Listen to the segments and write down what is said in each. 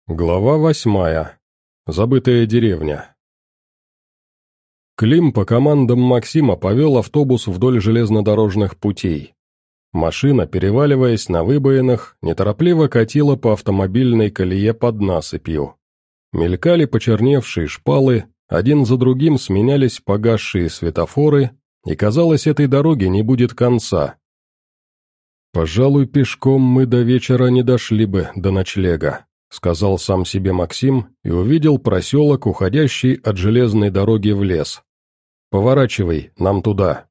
Глава 8. Забытая деревня. Клим по командам Максима повел автобус вдоль железнодорожных путей. Машина, переваливаясь на выбоинах, неторопливо катила по автомобильной колее под насыпью. Мелькали почерневшие шпалы, один за другим сменялись погасшие светофоры, и, казалось, этой дороги не будет конца. «Пожалуй, пешком мы до вечера не дошли бы до ночлега», — сказал сам себе Максим и увидел проселок, уходящий от железной дороги в лес. «Поворачивай, нам туда».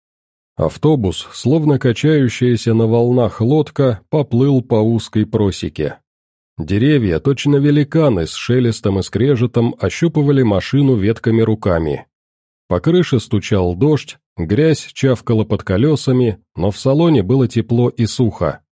Автобус, словно качающаяся на волнах лодка, поплыл по узкой просеке. Деревья, точно великаны, с шелестом и скрежетом ощупывали машину ветками руками. По крыше стучал дождь, грязь чавкала под колесами, но в салоне было тепло и сухо.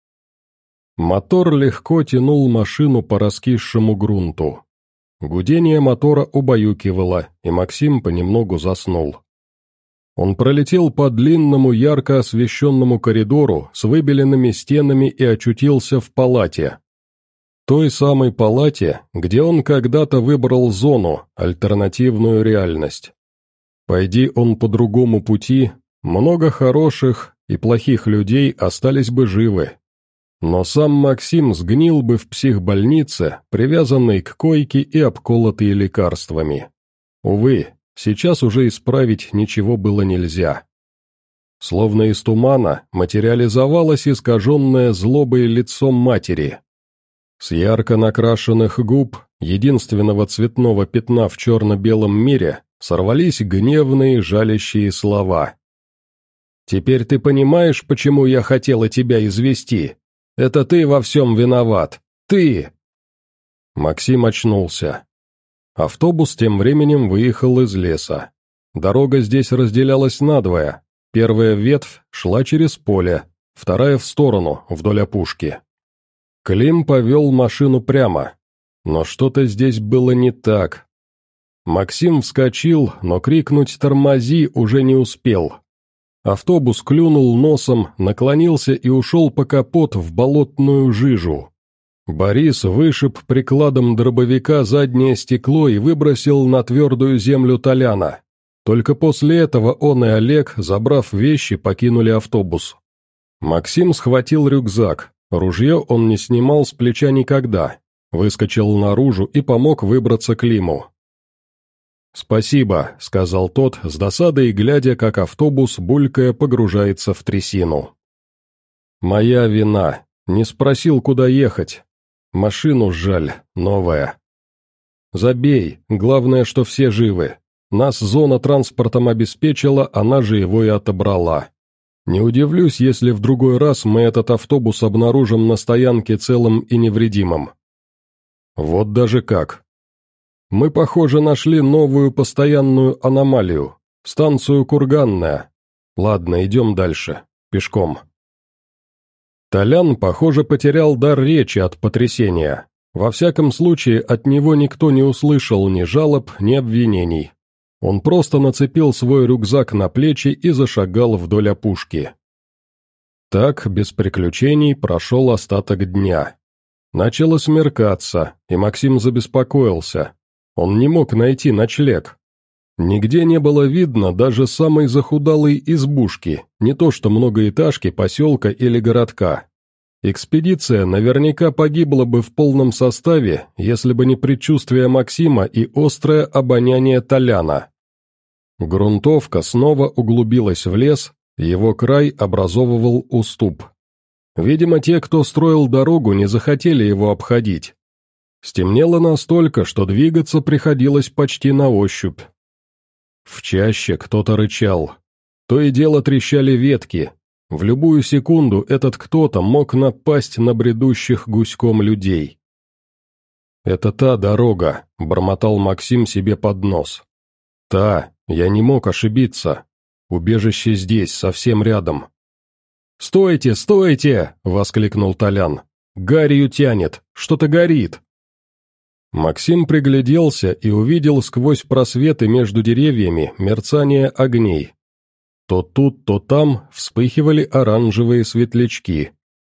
Мотор легко тянул машину по раскисшему грунту. Гудение мотора убаюкивало, и Максим понемногу заснул. Он пролетел по длинному ярко освещенному коридору с выбеленными стенами и очутился в палате. Той самой палате, где он когда-то выбрал зону, альтернативную реальность. Пойди он по другому пути, много хороших и плохих людей остались бы живы. Но сам Максим сгнил бы в психбольнице, привязанный к койке и обколотый лекарствами. Увы, сейчас уже исправить ничего было нельзя. Словно из тумана материализовалось искаженное злобой лицом матери. С ярко накрашенных губ, единственного цветного пятна в черно-белом мире, сорвались гневные жалящие слова. «Теперь ты понимаешь, почему я хотела тебя извести? Это ты во всем виноват! Ты!» Максим очнулся. Автобус тем временем выехал из леса. Дорога здесь разделялась надвое. Первая ветвь шла через поле, вторая в сторону, вдоль опушки. Клим повел машину прямо. Но что-то здесь было не так. Максим вскочил, но крикнуть «тормози» уже не успел. Автобус клюнул носом, наклонился и ушел по капот в болотную жижу. Борис вышиб прикладом дробовика заднее стекло и выбросил на твердую землю Толяна. Только после этого он и Олег, забрав вещи, покинули автобус. Максим схватил рюкзак, ружье он не снимал с плеча никогда, выскочил наружу и помог выбраться Климу. «Спасибо», — сказал тот, с досадой глядя, как автобус, булькая, погружается в трясину. «Моя вина. Не спросил, куда ехать. Машину жаль, новая. Забей, главное, что все живы. Нас зона транспортом обеспечила, она же его и отобрала. Не удивлюсь, если в другой раз мы этот автобус обнаружим на стоянке целым и невредимым». «Вот даже как. Мы, похоже, нашли новую постоянную аномалию, станцию Курганная. Ладно, идем дальше, пешком». Толян, похоже, потерял дар речи от потрясения. Во всяком случае, от него никто не услышал ни жалоб, ни обвинений. Он просто нацепил свой рюкзак на плечи и зашагал вдоль опушки. Так, без приключений, прошел остаток дня. Начало смеркаться, и Максим забеспокоился. Он не мог найти ночлег. Нигде не было видно даже самой захудалой избушки, не то что многоэтажки, поселка или городка. Экспедиция наверняка погибла бы в полном составе, если бы не предчувствие Максима и острое обоняние Толяна. Грунтовка снова углубилась в лес, его край образовывал уступ. Видимо, те, кто строил дорогу, не захотели его обходить. Стемнело настолько, что двигаться приходилось почти на ощупь. В чаще кто-то рычал. То и дело трещали ветки. В любую секунду этот кто-то мог напасть на бредущих гуськом людей. «Это та дорога», — бормотал Максим себе под нос. «Та, я не мог ошибиться. Убежище здесь, совсем рядом». «Стойте, стойте!» — воскликнул Толян. «Гарью тянет, что-то горит». Максим пригляделся и увидел сквозь просветы между деревьями мерцание огней. То тут, то там вспыхивали оранжевые светлячки.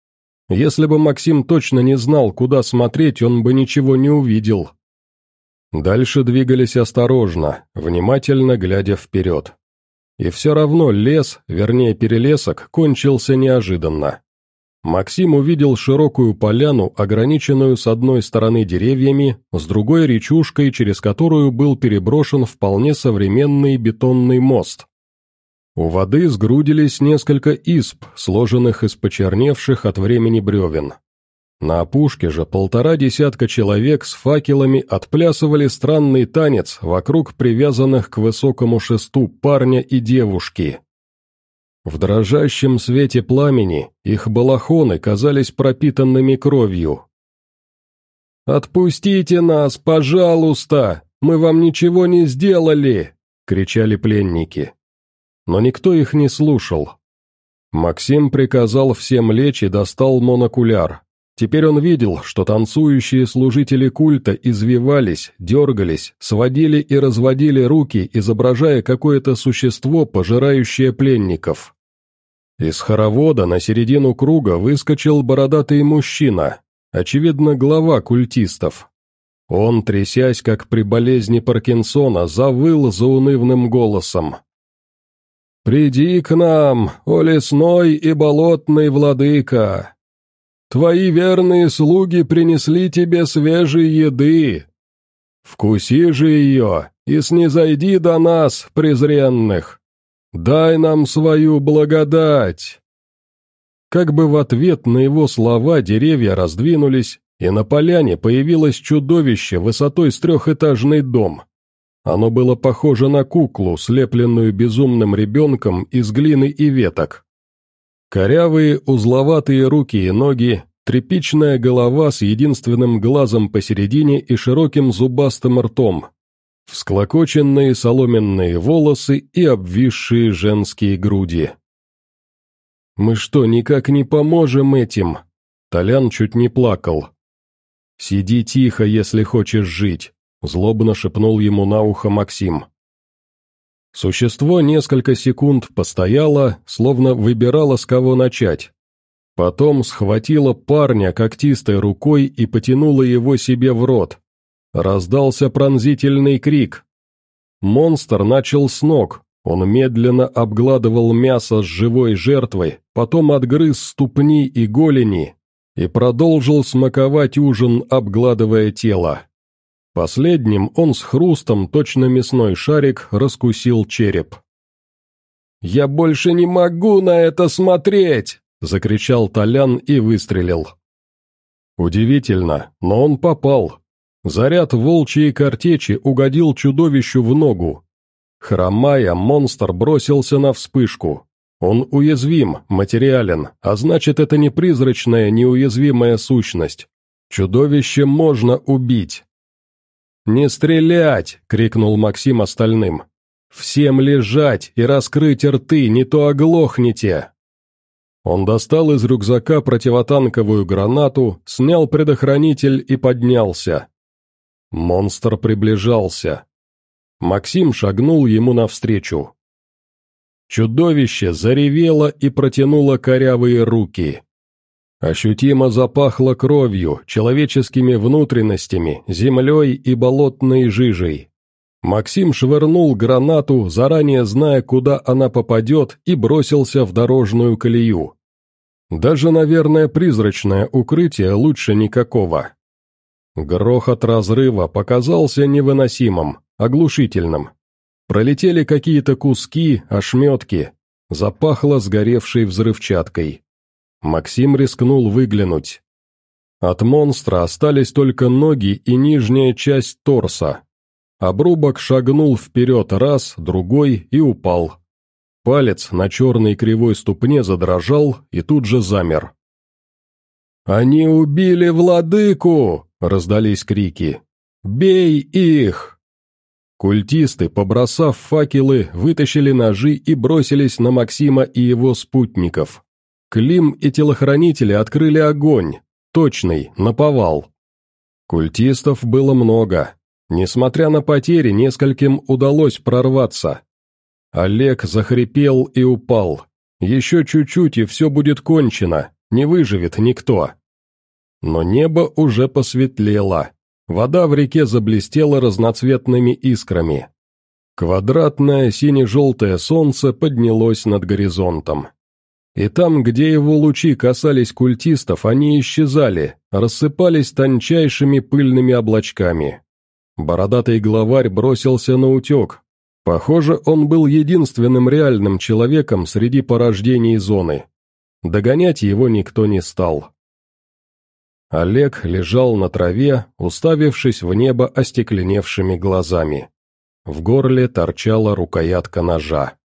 Если бы Максим точно не знал, куда смотреть, он бы ничего не увидел. Дальше двигались осторожно, внимательно глядя вперед. И все равно лес, вернее перелесок, кончился неожиданно. Максим увидел широкую поляну, ограниченную с одной стороны деревьями, с другой речушкой, через которую был переброшен вполне современный бетонный мост. У воды сгрудились несколько изб, сложенных из почерневших от времени бревен. На опушке же 1,5 человек с факелами отплясывали странный танец вокруг привязанных к высокому шесту парня и девушки. В дрожащем свете пламени их балахоны казались пропитанными кровью. «Отпустите нас, пожалуйста! Мы вам ничего не сделали!» — кричали пленники. Но никто их не слушал. Максим приказал всем лечь и достал монокуляр. Теперь он видел, что танцующие служители культа извивались, дергались, сводили и разводили руки, изображая какое-то существо, пожирающее пленников. Из хоровода на середину круга выскочил бородатый мужчина, очевидно, глава культистов. Он, трясясь, как при болезни Паркинсона, завыл заунывным голосом. «Приди к нам, о лесной и болотный владыка! Твои верные слуги принесли тебе свежей еды. Вкуси же ее и снизойди до нас, презренных. Дай нам свою благодать». Как бы в ответ на его слова деревья раздвинулись, и на поляне появилось чудовище высотой с 3-этажный дом. Оно было похоже на куклу, слепленную безумным ребенком из глины и веток. Корявые, узловатые руки и ноги, тряпичная голова с единственным глазом посередине и широким зубастым ртом, всклокоченные соломенные волосы и обвисшие женские груди. «Мы что, никак не поможем этим?» Толян чуть не плакал. «Сиди тихо, если хочешь жить», — злобно шепнул ему на ухо Максим. Существо несколько секунд постояло, словно выбирало, с кого начать. Потом схватило парня когтистой рукой и потянуло его себе в рот. Раздался пронзительный крик. Монстр начал с ног, он медленно обгладывал мясо с живой жертвой, потом отгрыз ступни и голени и продолжил смаковать ужин, обгладывая тело. Последним он с хрустом, точно мясной шарик, раскусил череп. «Я больше не могу на это смотреть!» — закричал Толян и выстрелил. Удивительно, но он попал. Заряд волчьей картечи угодил чудовищу в ногу. Хромая, монстр бросился на вспышку. Он уязвим, материален, а значит, это не призрачная, неуязвимая сущность. Чудовище можно убить. «Не стрелять!» — крикнул Максим остальным. «Всем лежать и раскрыть рты, не то оглохнете!» Он достал из рюкзака противотанковую гранату, снял предохранитель и поднялся. Монстр приближался. Максим шагнул ему навстречу. Чудовище заревело и протянуло корявые руки. Ощутимо запахло кровью, человеческими внутренностями, землей и болотной жижей. Максим швырнул гранату, заранее зная, куда она попадет, и бросился в дорожную колею. Даже, наверное, призрачное укрытие лучше никакого. Грохот разрыва показался невыносимым, оглушительным. Пролетели какие-то куски, ошметки, запахло сгоревшей взрывчаткой. Максим рискнул выглянуть. От монстра остались только ноги и нижняя часть торса. Обрубок шагнул вперед раз, другой и упал. Палец на черной кривой ступне задрожал и тут же замер. «Они убили владыку!» — раздались крики. «Бей их!» Культисты, побросав факелы, вытащили ножи и бросились на Максима и его спутников. Клим и телохранители открыли огонь, точный, наповал. Культистов было много. Несмотря на потери, нескольким удалось прорваться. Олег захрипел и упал. Еще чуть-чуть, и все будет кончено. не выживет никто. Но небо уже посветлело, вода в реке заблестела разноцветными искрами. Квадратное сине-желтое солнце поднялось над горизонтом. И там, где его лучи касались культистов, они исчезали, рассыпались тончайшими пыльными облачками. Бородатый главарь бросился на утек. Похоже, он был единственным реальным человеком среди порождений зоны. Догонять его никто не стал. Олег лежал на траве, уставившись в небо остекленевшими глазами. В горле торчала рукоятка ножа.